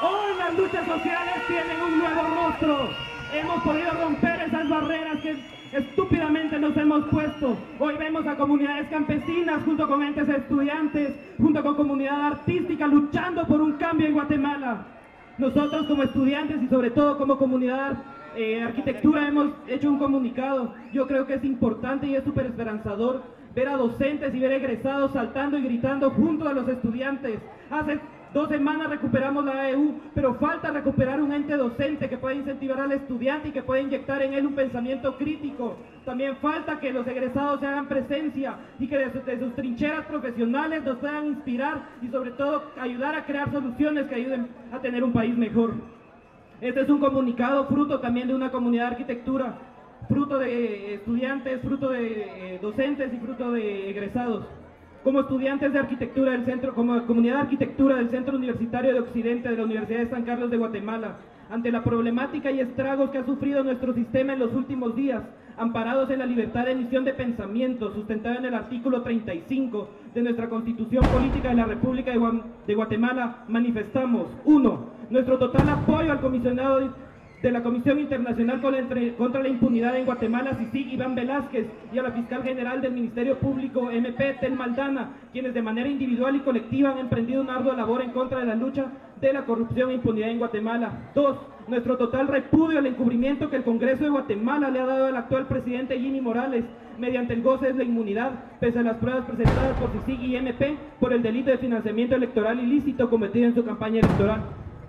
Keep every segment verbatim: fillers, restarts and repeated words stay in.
Hoy las luchas sociales tienen un nuevo rostro. Hemos podido romper esas barreras que estúpidamente nos hemos puesto. Hoy vemos a comunidades campesinas junto con entes estudiantes, junto con comunidad artística luchando por un cambio en Guatemala. Nosotros como estudiantes y sobre todo como comunidad eh, arquitectura hemos hecho un comunicado. Yo creo que es importante y es súper esperanzador ver a docentes y ver egresados saltando y gritando junto a los estudiantes. Hace dos semanas recuperamos la A E U, pero falta recuperar un ente docente que pueda incentivar al estudiante y que pueda inyectar en él un pensamiento crítico. También falta que los egresados se hagan presencia y que de, su, de sus trincheras profesionales nos puedan inspirar y sobre todo ayudar a crear soluciones que ayuden a tener un país mejor. Este es un comunicado fruto también de una comunidad de arquitectura, fruto de estudiantes, fruto de eh, docentes y fruto de egresados. Como estudiantes de arquitectura del centro, como comunidad de arquitectura del Centro Universitario de Occidente de la Universidad de San Carlos de Guatemala, ante la problemática y estragos que ha sufrido nuestro sistema en los últimos días, amparados en la libertad de emisión de pensamiento, sustentada en el artículo treinta y cinco de nuestra Constitución Política de la República de, Gua de Guatemala, manifestamos, uno, nuestro total apoyo al comisionado de la Comisión Internacional contra la Impunidad en Guatemala, CICIG, Iván Velázquez, y a la Fiscal General del Ministerio Público, M P, Tel Maldana, quienes de manera individual y colectiva han emprendido una ardua labor en contra de la lucha de la corrupción e impunidad en Guatemala. Dos, nuestro total repudio al encubrimiento que el Congreso de Guatemala le ha dado al actual presidente Jimmy Morales, mediante el goce de la inmunidad, pese a las pruebas presentadas por CICIG y M P por el delito de financiamiento electoral ilícito cometido en su campaña electoral.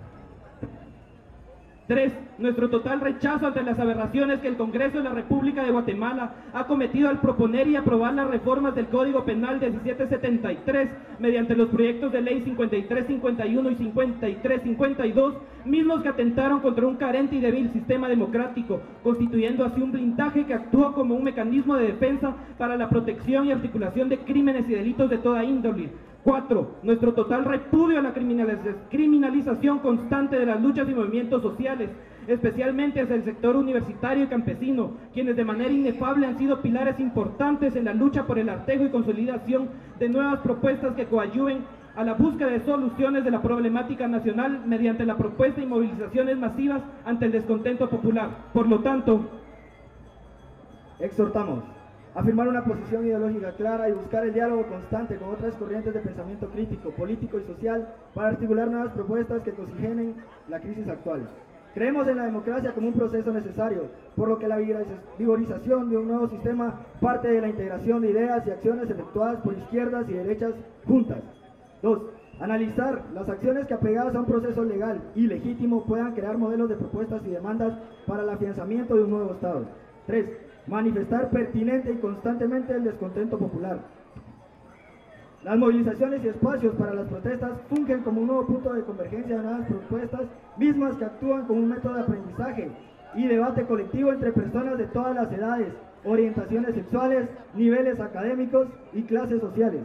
Tres, nuestro total rechazo ante las aberraciones que el Congreso de la República de Guatemala ha cometido al proponer y aprobar las reformas del Código Penal diecisiete setenta y tres mediante los proyectos de ley cincuenta y tres cincuenta y uno y cincuenta y tres cincuenta y dos, mismos que atentaron contra un carente y débil sistema democrático, constituyendo así un blindaje que actúa como un mecanismo de defensa para la protección y articulación de crímenes y delitos de toda índole. Cuatro, nuestro total repudio a la criminalización constante de las luchas y movimientos sociales, especialmente hacia el sector universitario y campesino, quienes de manera inefable han sido pilares importantes en la lucha por el artejo y consolidación de nuevas propuestas que coadyuven a la búsqueda de soluciones de la problemática nacional mediante la propuesta y movilizaciones masivas ante el descontento popular. Por lo tanto, exhortamos a firmar una posición ideológica clara y buscar el diálogo constante con otras corrientes de pensamiento crítico, político y social para articular nuevas propuestas que oxigenen la crisis actual. Creemos en la democracia como un proceso necesario, por lo que la vigorización de un nuevo sistema parte de la integración de ideas y acciones efectuadas por izquierdas y derechas juntas. Dos, analizar las acciones que apegadas a un proceso legal y legítimo puedan crear modelos de propuestas y demandas para el afianzamiento de un nuevo Estado. Tres, manifestar pertinente y constantemente el descontento popular. Las movilizaciones y espacios para las protestas fungen como un nuevo punto de convergencia de nuevas propuestas, mismas que actúan como un método de aprendizaje y debate colectivo entre personas de todas las edades, orientaciones sexuales, niveles académicos y clases sociales.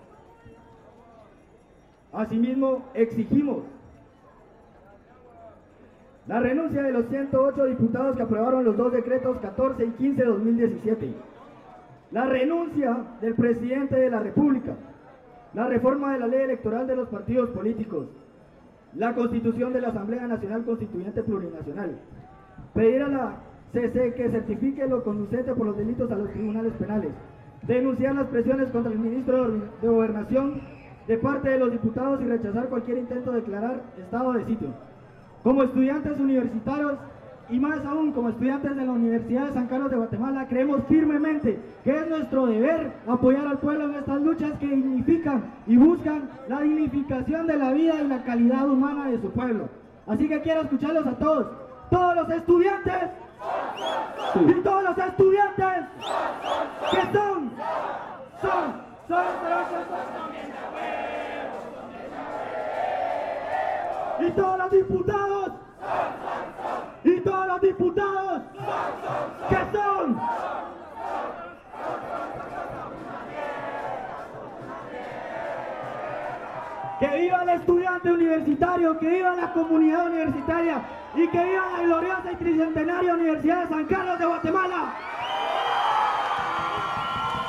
Asimismo, exigimos la renuncia de los ciento ocho diputados que aprobaron los dos decretos catorce y quince de dos mil diecisiete. La renuncia del presidente de la República. La reforma de la ley electoral de los partidos políticos. La constitución de la Asamblea Nacional Constituyente Plurinacional. Pedir a la C C que certifique lo conducente por los delitos a los tribunales penales. Denunciar las presiones contra el ministro de Gobernación de parte de los diputados y rechazar cualquier intento de declarar estado de sitio. Como estudiantes universitarios y más aún como estudiantes de la Universidad de San Carlos de Guatemala, creemos firmemente que es nuestro deber apoyar al pueblo en estas luchas que dignifican y buscan la dignificación de la vida y la calidad humana de su pueblo. Así que quiero escucharlos a todos, todos los estudiantes y todos los estudiantes que son, son, son, y todos los diputados y todos los diputados que son que viva el estudiante universitario, que viva la comunidad universitaria y que viva la gloriosa y tricentenaria Universidad de San Carlos de Guatemala.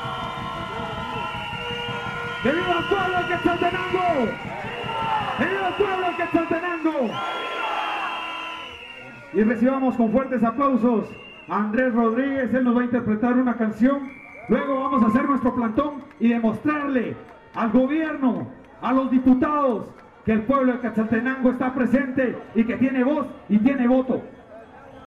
¡Que viva el pueblo que está Tenango! ¡Que viva el pueblo de Quetzaltenango. Y recibamos con fuertes aplausos a Andrés Rodríguez. Él nos va a interpretar una canción. Luego vamos a hacer nuestro plantón y demostrarle al gobierno, a los diputados, que el pueblo de Quetzaltenango está presente y que tiene voz y tiene voto.